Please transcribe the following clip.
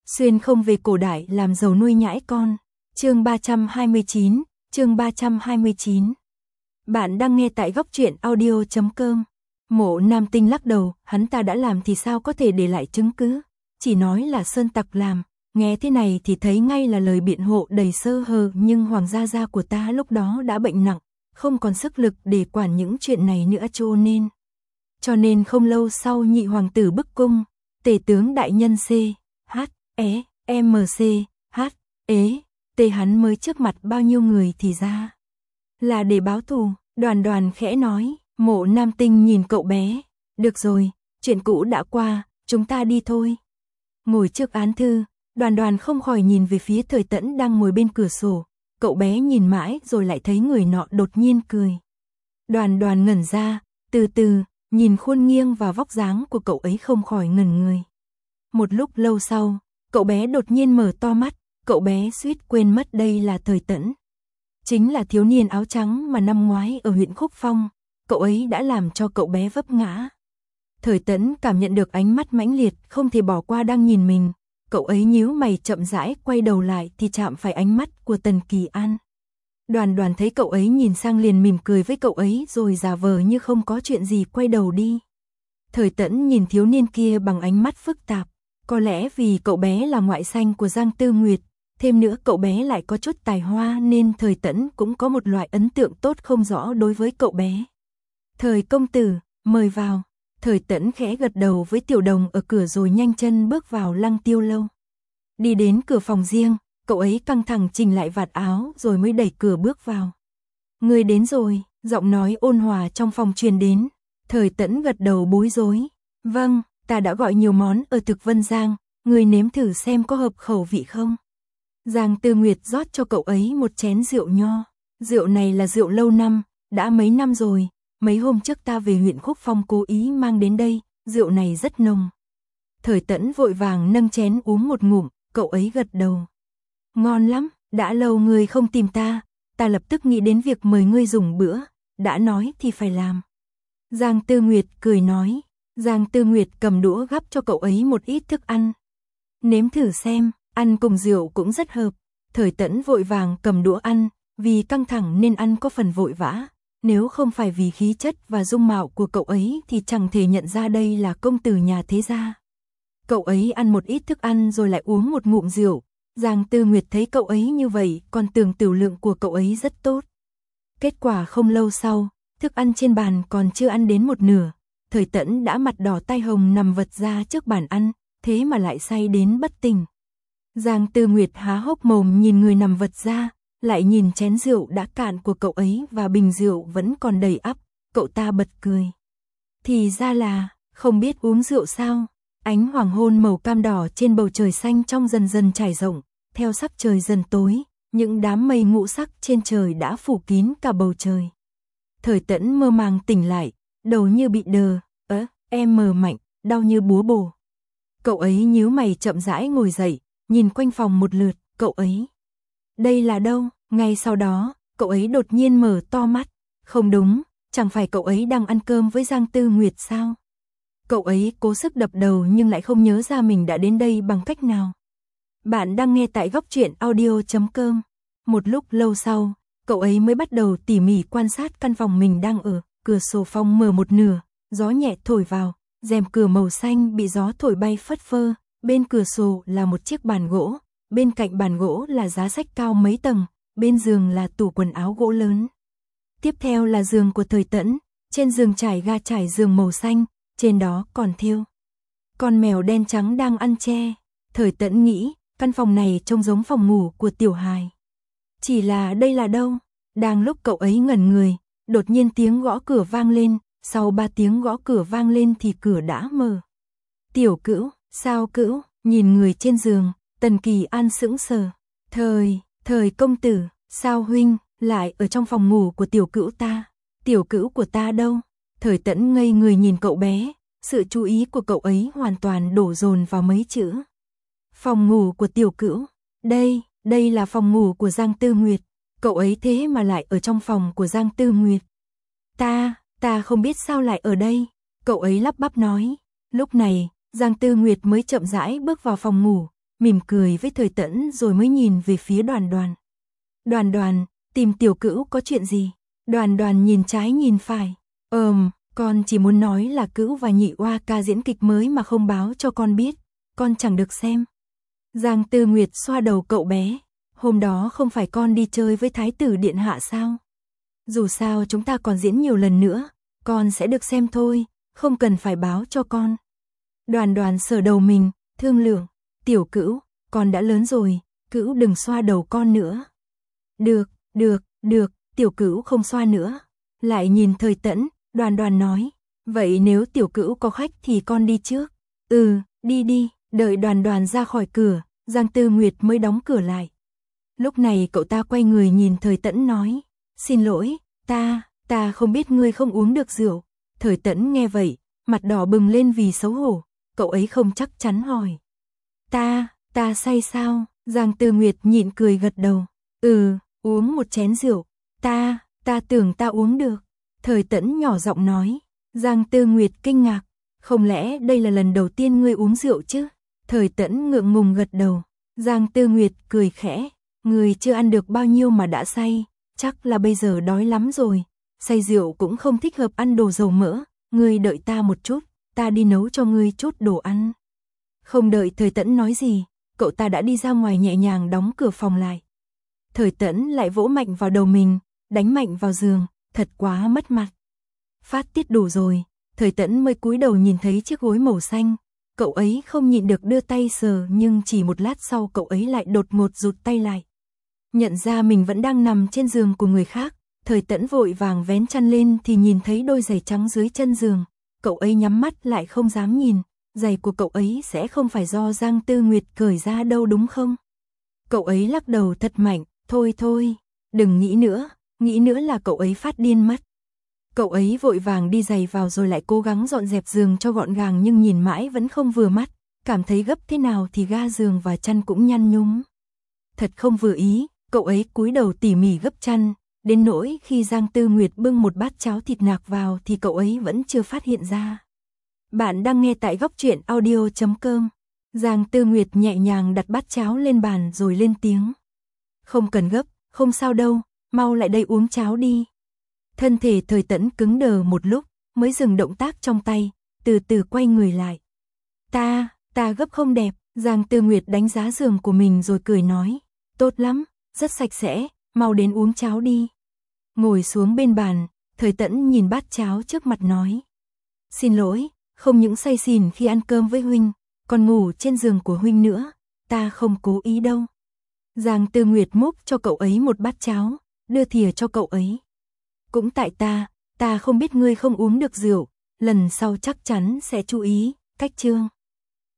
Xuyên không về cổ đại làm giàu nuôi nhãi con. Chương 329, chương 329. Bạn đang nghe tại góc truyện audio.com. Mộ Nam Tinh lắc đầu, hắn ta đã làm thì sao có thể để lại chứng cứ, chỉ nói là sơn tặc làm. Nghe thế này thì thấy ngay là lời biện hộ đầy sơ hở, nhưng Hoàng gia gia của ta lúc đó đã bệnh nặng, không còn sức lực để quản những chuyện này nữa, cho nên không lâu sau nhị hoàng tử bức cung, tể tướng đại nhân T hắn mới trước mặt bao nhiêu người thì ra là để báo thù. Đoàn Đoàn khẽ nói. Mộ Nam Tinh nhìn cậu bé, được rồi, chuyện cũ đã qua, chúng ta đi thôi. Ngồi trước án thư, Đoàn Đoàn không khỏi nhìn về phía Thời Tẫn đang ngồi bên cửa sổ. Cậu bé nhìn mãi rồi lại thấy người nọ đột nhiên cười. Đoàn Đoàn ngẩn ra, từ từ nhìn khuôn nghiêng và vóc dáng của cậu ấy không khỏi ngẩn người. Một lúc lâu sau, cậu bé đột nhiên mở to mắt, cậu bé suýt quên mất đây là Thời Tẫn. Chính là thiếu niên áo trắng mà năm ngoái ở huyện Khúc Phong, cậu ấy đã làm cho cậu bé vấp ngã. Thời Tẫn cảm nhận được ánh mắt mãnh liệt không thể bỏ qua đang nhìn mình, cậu ấy nhíu mày chậm rãi quay đầu lại thì chạm phải ánh mắt của Tần Kỳ An. Đoàn Đoàn thấy cậu ấy nhìn sang liền mỉm cười với cậu ấy rồi giả vờ như không có chuyện gì quay đầu đi. Thời Tẫn nhìn thiếu niên kia bằng ánh mắt phức tạp, có lẽ vì cậu bé là ngoại sanh của Giang Tư Nguyệt, thêm nữa cậu bé lại có chút tài hoa nên Thời Tẫn cũng có một loại ấn tượng tốt không rõ đối với cậu bé. Thời công tử, mời vào. Thời Tẫn khẽ gật đầu với Tiểu Đồng ở cửa rồi nhanh chân bước vào Lăng Tiêu lâu. Đi đến cửa phòng riêng, cậu ấy căng thẳng chỉnh lại vạt áo rồi mới đẩy cửa bước vào. Người đến rồi, giọng nói ôn hòa trong phòng truyền đến. Thời Tẫn gật đầu bối rối. Vâng, ta đã gọi nhiều món ở Thực Vân Giang, người nếm thử xem có hợp khẩu vị không. Giang Tư Nguyệt rót cho cậu ấy một chén rượu nho. Rượu này là rượu lâu năm, đã mấy năm rồi, mấy hôm trước ta về huyện Khúc Phong cố ý mang đến đây, rượu này rất nồng. Thời Tẫn vội vàng nâng chén uống một ngụm, cậu ấy gật đầu. Ngon lắm, đã lâu người không tìm ta lập tức nghĩ đến việc mời ngươi dùng bữa, đã nói thì phải làm. Giang Tư Nguyệt cười nói. Giang Tư Nguyệt cầm đũa gắp cho cậu ấy một ít thức ăn. Nếm thử xem, ăn cùng rượu cũng rất hợp. Thời Tẫn vội vàng cầm đũa ăn, vì căng thẳng nên ăn có phần vội vã. Nếu không phải vì khí chất và dung mạo của cậu ấy thì chẳng thể nhận ra đây là công tử nhà thế gia. Cậu ấy ăn một ít thức ăn rồi lại uống một ngụm rượu. Giang Tư Nguyệt thấy cậu ấy như vậy còn tưởng tiểu lượng của cậu ấy rất tốt. Kết quả không lâu sau, thức ăn trên bàn còn chưa ăn đến một nửa. Thời Tẫn đã mặt đỏ tai hồng nằm vật ra trước bàn ăn, thế mà lại say đến bất tỉnh. Giang Tư Nguyệt há hốc mồm nhìn người nằm vật ra, lại nhìn chén rượu đã cạn của cậu ấy và bình rượu vẫn còn đầy ắp, cậu ta bật cười. Thì ra là, không biết uống rượu sao? Ánh hoàng hôn màu cam đỏ trên bầu trời xanh trong dần dần trải rộng, theo sắc trời dần tối, những đám mây ngũ sắc trên trời đã phủ kín cả bầu trời. Thời Tẫn mơ màng tỉnh lại, đầu như bị đờ, em mờ mạnh, đau như búa bổ. Cậu ấy nhíu mày chậm rãi ngồi dậy, nhìn quanh phòng một lượt, cậu ấy. Đây là đâu? Ngay sau đó, cậu ấy đột nhiên mở to mắt. Không đúng, chẳng phải cậu ấy đang ăn cơm với Giang Tư Nguyệt sao? Cậu ấy cố sức đập đầu nhưng lại không nhớ ra mình đã đến đây bằng cách nào. Bạn đang nghe tại góc truyện audio.com. Một lúc lâu sau, cậu ấy mới bắt đầu tỉ mỉ quan sát căn phòng mình đang ở. Cửa sổ phòng mở một nửa, gió nhẹ thổi vào, rèm cửa màu xanh bị gió thổi bay phất phơ. Bên cửa sổ là một chiếc bàn gỗ, bên cạnh bàn gỗ là giá sách cao mấy tầng, bên giường là tủ quần áo gỗ lớn. Tiếp theo là giường của Thời Tẫn, trên giường trải ga trải giường màu xanh, trên đó còn thêu con mèo đen trắng đang ăn tre. Thời Tẫn nghĩ, căn phòng này trông giống phòng ngủ của tiểu hài. Chỉ là đây là đâu? Đang lúc cậu ấy ngẩn người, đột nhiên tiếng gõ cửa vang lên, sau 3 tiếng gõ cửa vang lên thì cửa đã mở. Tiểu Cữu, sao Cữu? Nhìn người trên giường, Tần Kỳ An sững sờ. Thời công tử, sao huynh lại ở trong phòng ngủ của Tiểu Cữu ta? Tiểu Cữu của ta đâu? Thời Tẫn ngây người nhìn cậu bé, sự chú ý của cậu ấy hoàn toàn đổ dồn vào mấy chữ. Phòng ngủ của Tiểu Cữu, đây là phòng ngủ của Giang Tư Nguyệt, cậu ấy thế mà lại ở trong phòng của Giang Tư Nguyệt. Ta không biết sao lại ở đây, cậu ấy lắp bắp nói. Lúc này, Giang Tư Nguyệt mới chậm rãi bước vào phòng ngủ, mỉm cười với Thời Tẫn rồi mới nhìn về phía Đoàn Đoàn. Đoàn Đoàn, tìm Tiểu Cữu có chuyện gì? Đoàn Đoàn nhìn trái nhìn phải. Con chỉ muốn nói là Cữu và Nhị Oa ca diễn kịch mới mà không báo cho con biết, con chẳng được xem. Giang Tư Nguyệt xoa đầu cậu bé. Hôm đó không phải con đi chơi với Thái tử Điện Hạ sao? Dù sao chúng ta còn diễn nhiều lần nữa, con sẽ được xem thôi, không cần phải báo cho con. Đoàn Đoàn sờ đầu mình, thương lượng. Tiểu Cữu, con đã lớn rồi, Cữu đừng xoa đầu con nữa. Được, Tiểu Cữu không xoa nữa. Lại nhìn Thời Tẫn, Đoàn Đoàn nói. Vậy nếu Tiểu Cữu có khách thì con đi trước. Đi. Đợi Đoàn Đoàn ra khỏi cửa, Giang Tư Nguyệt mới đóng cửa lại. Lúc này cậu ta quay người nhìn Thời Tẫn nói. Xin lỗi, ta không biết ngươi không uống được rượu. Thời Tẫn nghe vậy, mặt đỏ bừng lên vì xấu hổ. Cậu ấy không chắc chắn hỏi. Ta say sao? Giang Tư Nguyệt nhịn cười gật đầu. Uống một chén rượu. Ta tưởng ta uống được. Thời Tẫn nhỏ giọng nói. Giang Tư Nguyệt kinh ngạc. Không lẽ đây là lần đầu tiên ngươi uống rượu chứ? Thời Tẫn ngượng ngùng gật đầu. Giang Tư Nguyệt cười khẽ. Ngươi chưa ăn được bao nhiêu mà đã say. Chắc là bây giờ đói lắm rồi. Say rượu cũng không thích hợp ăn đồ dầu mỡ. Ngươi đợi ta một chút, ta đi nấu cho ngươi chút đồ ăn. Không đợi Thời Tẫn nói gì, cậu ta đã đi ra ngoài nhẹ nhàng đóng cửa phòng lại. Thời Tẫn lại vỗ mạnh vào đầu mình, đánh mạnh vào giường, thật quá mất mặt. Phát tiết đủ rồi, Thời Tẫn mới cúi đầu nhìn thấy chiếc gối màu xanh. Cậu ấy không nhịn được đưa tay sờ, nhưng chỉ một lát sau cậu ấy lại đột ngột rụt tay lại. Nhận ra mình vẫn đang nằm trên giường của người khác, Thời Tẫn vội vàng vén chăn lên thì nhìn thấy đôi giày trắng dưới chân giường. Cậu ấy nhắm mắt lại không dám nhìn, giày của cậu ấy sẽ không phải do Giang Tư Nguyệt cởi ra đâu đúng không? Cậu ấy lắc đầu thật mạnh, thôi, đừng nghĩ nữa là cậu ấy phát điên mất. Cậu ấy vội vàng đi giày vào rồi lại cố gắng dọn dẹp giường cho gọn gàng nhưng nhìn mãi vẫn không vừa mắt, cảm thấy gấp thế nào thì ga giường và chăn cũng nhăn nhúm. Thật không vừa ý, cậu ấy cúi đầu tỉ mỉ gấp chăn, đến nỗi khi Giang Tư Nguyệt bưng một bát cháo thịt nạc vào thì cậu ấy vẫn chưa phát hiện ra. Bạn đang nghe tại Góc Truyện Audio.com. Giang Tư Nguyệt nhẹ nhàng đặt bát cháo lên bàn rồi lên tiếng. Không cần gấp, không sao đâu, mau lại đây uống cháo đi. Thân thể Thời Tẫn cứng đờ một lúc, mới dừng động tác trong tay, từ từ quay người lại. Ta gấp không đẹp, Giang Tư Nguyệt đánh giá giường của mình rồi cười nói. Tốt lắm, rất sạch sẽ, mau đến uống cháo đi. Ngồi xuống bên bàn, Thời Tẫn nhìn bát cháo trước mặt nói. Xin lỗi, không những say xỉn khi ăn cơm với huynh, còn ngủ trên giường của huynh nữa, ta không cố ý đâu. Giang Tư Nguyệt múc cho cậu ấy một bát cháo, đưa thìa cho cậu ấy. Cũng tại ta không biết ngươi không uống được rượu, lần sau chắc chắn sẽ chú ý, cách chương.